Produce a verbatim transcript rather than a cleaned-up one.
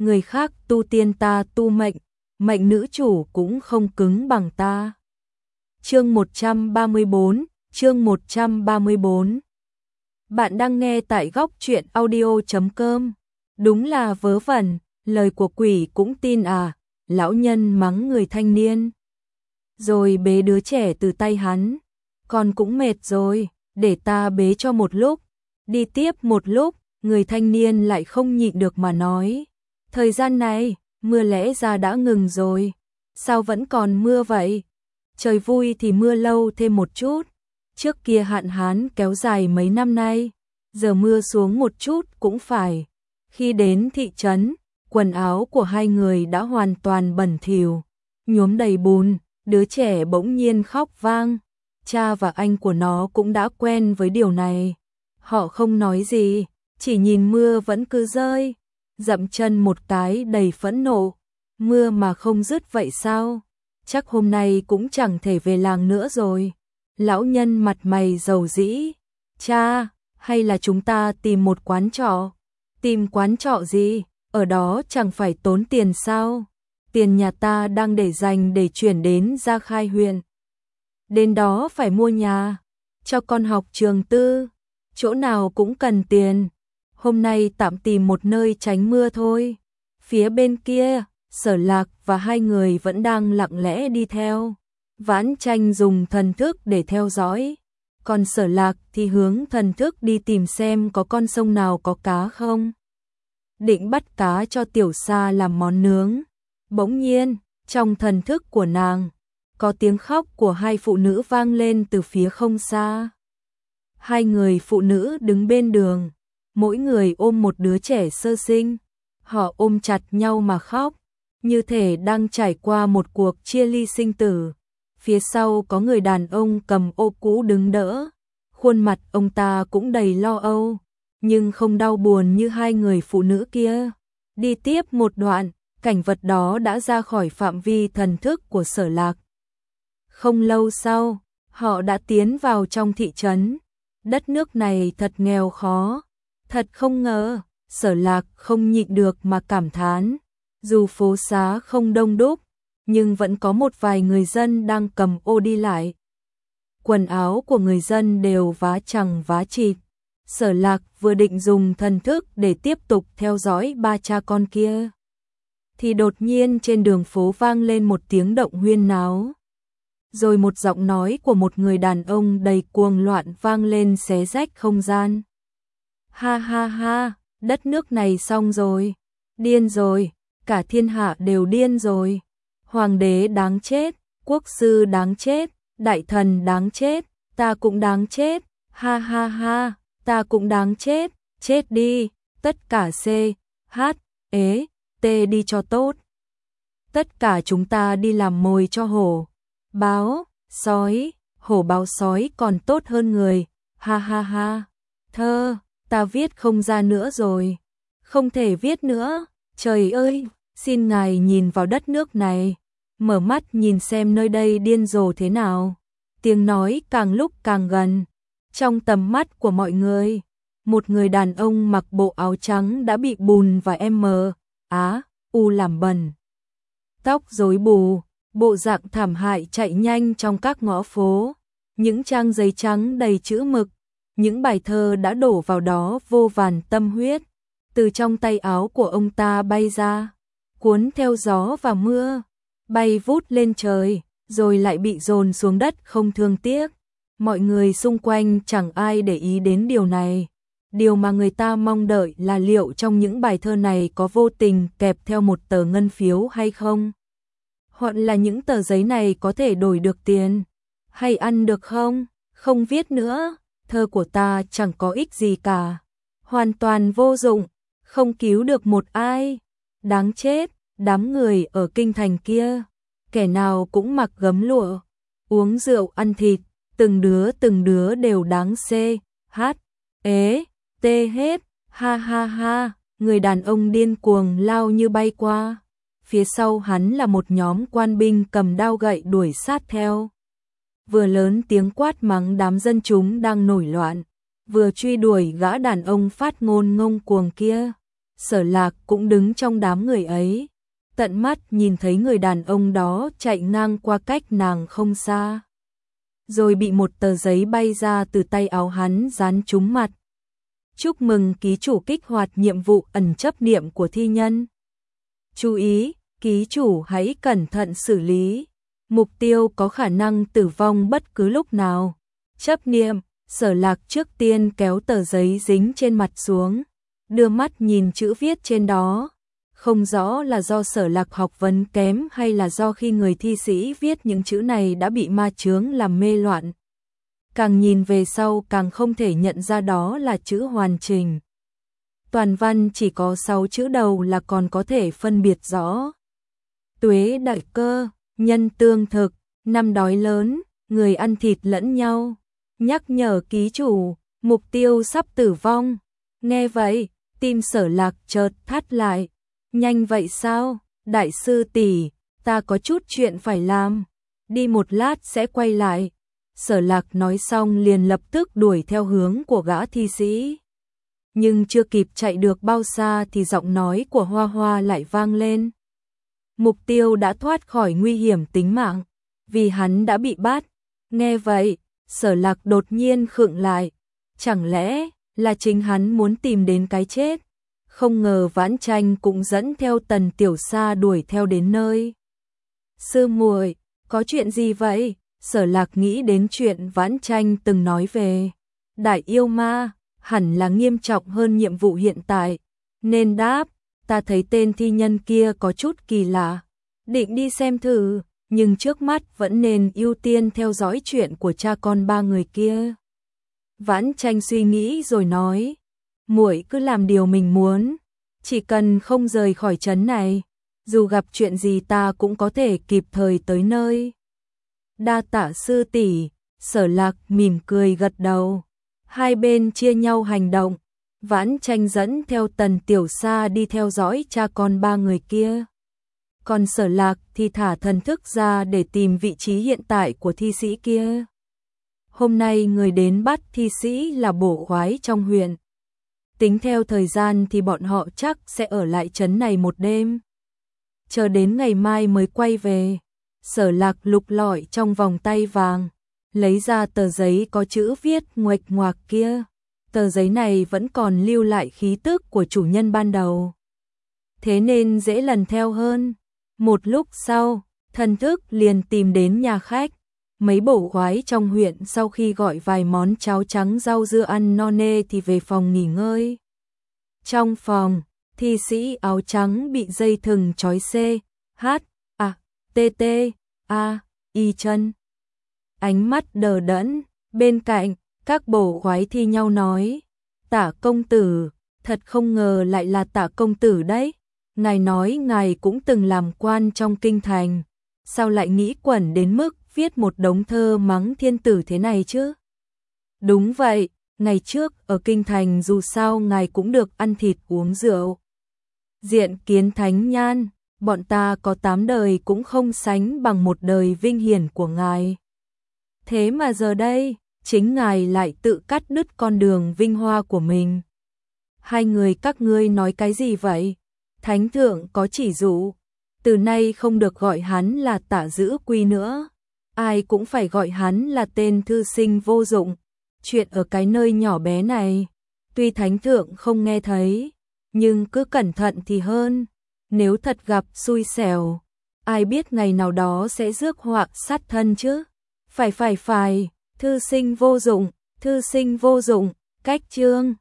người khác tu tiên ta tu mệnh, mệnh nữ chủ cũng không cứng bằng ta. Chương một trăm ba mươi bốn, chương một trăm ba mươi bốn. Bạn đang nghe tại góc truyện audio chấm com. Đúng là vớ vẩn, lời của quỷ cũng tin à, lão nhân mắng người thanh niên. Rồi bế đứa trẻ từ tay hắn, con cũng mệt rồi, để ta bế cho một lúc. Đi tiếp một lúc, người thanh niên lại không nhịn được mà nói. Thời gian này, mưa lẽ ra đã ngừng rồi, sao vẫn còn mưa vậy? Trời vui thì mưa lâu thêm một chút, trước kia hạn hán kéo dài mấy năm nay, giờ mưa xuống một chút cũng phải. Khi đến thị trấn, quần áo của hai người đã hoàn toàn bẩn thỉu, nhuốm đầy bùn, đứa trẻ bỗng nhiên khóc vang. Cha và anh của nó cũng đã quen với điều này. Họ không nói gì, chỉ nhìn mưa vẫn cứ rơi, dậm chân một cái đầy phẫn nộ. Mưa mà không dứt vậy sao? Chắc hôm nay cũng chẳng thể về làng nữa rồi. Lão nhân mặt mày rầu rĩ. Cha, hay là chúng ta tìm một quán trọ? Tìm quán trọ gì? Ở đó chẳng phải tốn tiền sao? Tiền nhà ta đang để dành để chuyển đến Gia Khai huyện. Đến đó phải mua nhà, cho con học trường tư, chỗ nào cũng cần tiền. Hôm nay tạm tìm một nơi tránh mưa thôi. Phía bên kia, Sở Lạc và hai người vẫn đang lặng lẽ đi theo. Vãn Tranh dùng thần thức để theo dõi, còn Sở Lạc thì hướng thần thức đi tìm xem có con sông nào có cá không. Định bắt cá cho Tiểu Sa làm món nướng. Bỗng nhiên, trong thần thức của nàng, có tiếng khóc của hai phụ nữ vang lên từ phía không xa. Hai người phụ nữ đứng bên đường, mỗi người ôm một đứa trẻ sơ sinh. Họ ôm chặt nhau mà khóc, như thể đang trải qua một cuộc chia ly sinh tử. Phía sau có người đàn ông cầm ô cũ đứng đỡ. Khuôn mặt ông ta cũng đầy lo âu, nhưng không đau buồn như hai người phụ nữ kia. Đi tiếp một đoạn, cảnh vật đó đã ra khỏi phạm vi thần thức của Sở Lạc. Không lâu sau, họ đã tiến vào trong thị trấn. Đất nước này thật nghèo khó, thật không ngờ. Sở Lạc không nhịn được mà cảm thán. Dù phố xá không đông đúc, nhưng vẫn có một vài người dân đang cầm ô đi lại. Quần áo của người dân đều vá chằng vá chịt. Sở Lạc vừa định dùng thần thức để tiếp tục theo dõi ba cha con kia, thì đột nhiên trên đường phố vang lên một tiếng động huyên náo. Rồi một giọng nói của một người đàn ông đầy cuồng loạn vang lên xé rách không gian. Ha ha ha, đất nước này xong rồi, điên rồi, cả thiên hạ đều điên rồi. Hoàng đế đáng chết, quốc sư đáng chết, đại thần đáng chết, ta cũng đáng chết, ha ha ha, ta cũng đáng chết, chết đi, tất cả C, H, ế, T đi cho tốt. Tất cả chúng ta đi làm mồi cho hổ, báo, sói, hổ báo sói còn tốt hơn người, ha ha ha. Thơ, ta viết không ra nữa rồi, không thể viết nữa, trời ơi, xin ngài nhìn vào đất nước này, mở mắt nhìn xem nơi đây điên rồ thế nào. Tiếng nói càng lúc càng gần, trong tầm mắt của mọi người, một người đàn ông mặc bộ áo trắng đã bị bùn và M, Á, U làm bẩn. Tóc rối bù, bộ dạng thảm hại chạy nhanh trong các ngõ phố, những trang giấy trắng đầy chữ mực, những bài thơ đã đổ vào đó vô vàn tâm huyết, từ trong tay áo của ông ta bay ra, cuốn theo gió và mưa, bay vút lên trời, rồi lại bị dồn xuống đất không thương tiếc. Mọi người xung quanh chẳng ai để ý đến điều này. Điều mà người ta mong đợi là liệu trong những bài thơ này có vô tình kẹp theo một tờ ngân phiếu hay không? Hoặc là những tờ giấy này có thể đổi được tiền, hay ăn được không? Không viết nữa, thơ của ta chẳng có ích gì cả, hoàn toàn vô dụng, không cứu được một ai. Đáng chết, đám người ở kinh thành kia, kẻ nào cũng mặc gấm lụa, uống rượu ăn thịt, từng đứa từng đứa đều đáng C, H, ế, T hết, ha ha ha. Người đàn ông điên cuồng lao như bay qua, phía sau hắn là một nhóm quan binh cầm đao gậy đuổi sát theo. Vừa lớn tiếng quát mắng đám dân chúng đang nổi loạn, vừa truy đuổi gã đàn ông phát ngôn ngông cuồng kia. Sở Lạc cũng đứng trong đám người ấy, tận mắt nhìn thấy người đàn ông đó chạy ngang qua cách nàng không xa, rồi bị một tờ giấy bay ra từ tay áo hắn dán trúng mặt. Chúc mừng ký chủ kích hoạt nhiệm vụ ẩn chấp niệm của thi nhân. Chú ý, ký chủ hãy cẩn thận xử lý. Mục tiêu có khả năng tử vong bất cứ lúc nào. Chấp niệm, Sở Lạc trước tiên kéo tờ giấy dính trên mặt xuống, đưa mắt nhìn chữ viết trên đó. Không rõ là do Sở Lạc học vấn kém hay là do khi người thi sĩ viết những chữ này đã bị ma chướng làm mê loạn. Càng nhìn về sau càng không thể nhận ra đó là chữ hoàn chỉnh. Toàn văn chỉ có sáu chữ đầu là còn có thể phân biệt rõ. Tuế đại cơ, nhân tương thực, năm đói lớn, người ăn thịt lẫn nhau. Nhắc nhở ký chủ, mục tiêu sắp tử vong. Nghe vậy, tim Sở Lạc chợt thắt lại. Nhanh vậy sao, đại sư tỷ, ta có chút chuyện phải làm. Đi một lát sẽ quay lại. Sở Lạc nói xong liền lập tức đuổi theo hướng của gã thi sĩ. Nhưng chưa kịp chạy được bao xa thì giọng nói của Hoa Hoa lại vang lên. Mục tiêu đã thoát khỏi nguy hiểm tính mạng, vì hắn đã bị bắt. Nghe vậy, Sở Lạc đột nhiên khựng lại. Chẳng lẽ là chính hắn muốn tìm đến cái chết? Không ngờ Vãn Tranh cũng dẫn theo Tần Tiểu Sa đuổi theo đến nơi. Sư muội, có chuyện gì vậy? Sở Lạc nghĩ đến chuyện Vãn Tranh từng nói về đại yêu ma, hẳn là nghiêm trọng hơn nhiệm vụ hiện tại, nên đáp, ta thấy tên thi nhân kia có chút kỳ lạ, định đi xem thử, nhưng trước mắt vẫn nên ưu tiên theo dõi chuyện của cha con ba người kia. Vãn Tranh suy nghĩ rồi nói, muội cứ làm điều mình muốn, chỉ cần không rời khỏi trấn này, dù gặp chuyện gì ta cũng có thể kịp thời tới nơi. Đa tạ sư tỷ, Sở Lạc mỉm cười gật đầu. Hai bên chia nhau hành động, Vãn Tranh dẫn theo Tần Tiểu Sa đi theo dõi cha con ba người kia. Còn Sở Lạc thì thả thần thức ra để tìm vị trí hiện tại của thi sĩ kia. Hôm nay người đến bắt thi sĩ là bổ khoái trong huyện. Tính theo thời gian thì bọn họ chắc sẽ ở lại trấn này một đêm. Chờ đến ngày mai mới quay về. Sở Lạc lục lọi trong vòng tay vàng, lấy ra tờ giấy có chữ viết nguệch ngoạc kia. Tờ giấy này vẫn còn lưu lại khí tức của chủ nhân ban đầu, thế nên dễ lần theo hơn. Một lúc sau, thần thức liền tìm đến nhà khách. Mấy bổ khoái trong huyện sau khi gọi vài món cháo trắng rau dưa ăn no nê thì về phòng nghỉ ngơi. Trong phòng, thi sĩ áo trắng bị dây thừng trói C, H, A, T, T, A, Y chân. Ánh mắt đờ đẫn, bên cạnh, các bổ khoái thi nhau nói, Tả công tử, thật không ngờ lại là Tả công tử đấy. Ngài nói ngài cũng từng làm quan trong kinh thành, sao lại nghĩ quẩn đến mức viết một đống thơ mắng thiên tử thế này chứ? Đúng vậy, ngày trước ở kinh thành dù sao ngài cũng được ăn thịt uống rượu. Diện kiến thánh nhan, bọn ta có tám đời cũng không sánh bằng một đời vinh hiển của ngài. Thế mà giờ đây, chính ngài lại tự cắt đứt con đường vinh hoa của mình. Hai người các ngươi nói cái gì vậy? Thánh thượng có chỉ dụ, từ nay không được gọi hắn là Tả Dữ Quy nữa, ai cũng phải gọi hắn là tên thư sinh vô dụng. Chuyện ở cái nơi nhỏ bé này, tuy thánh thượng không nghe thấy, nhưng cứ cẩn thận thì hơn, nếu thật gặp xui xẻo, ai biết ngày nào đó sẽ rước họa sát thân chứ. Phải phải phải, thư sinh vô dụng, thư sinh vô dụng, cách chương.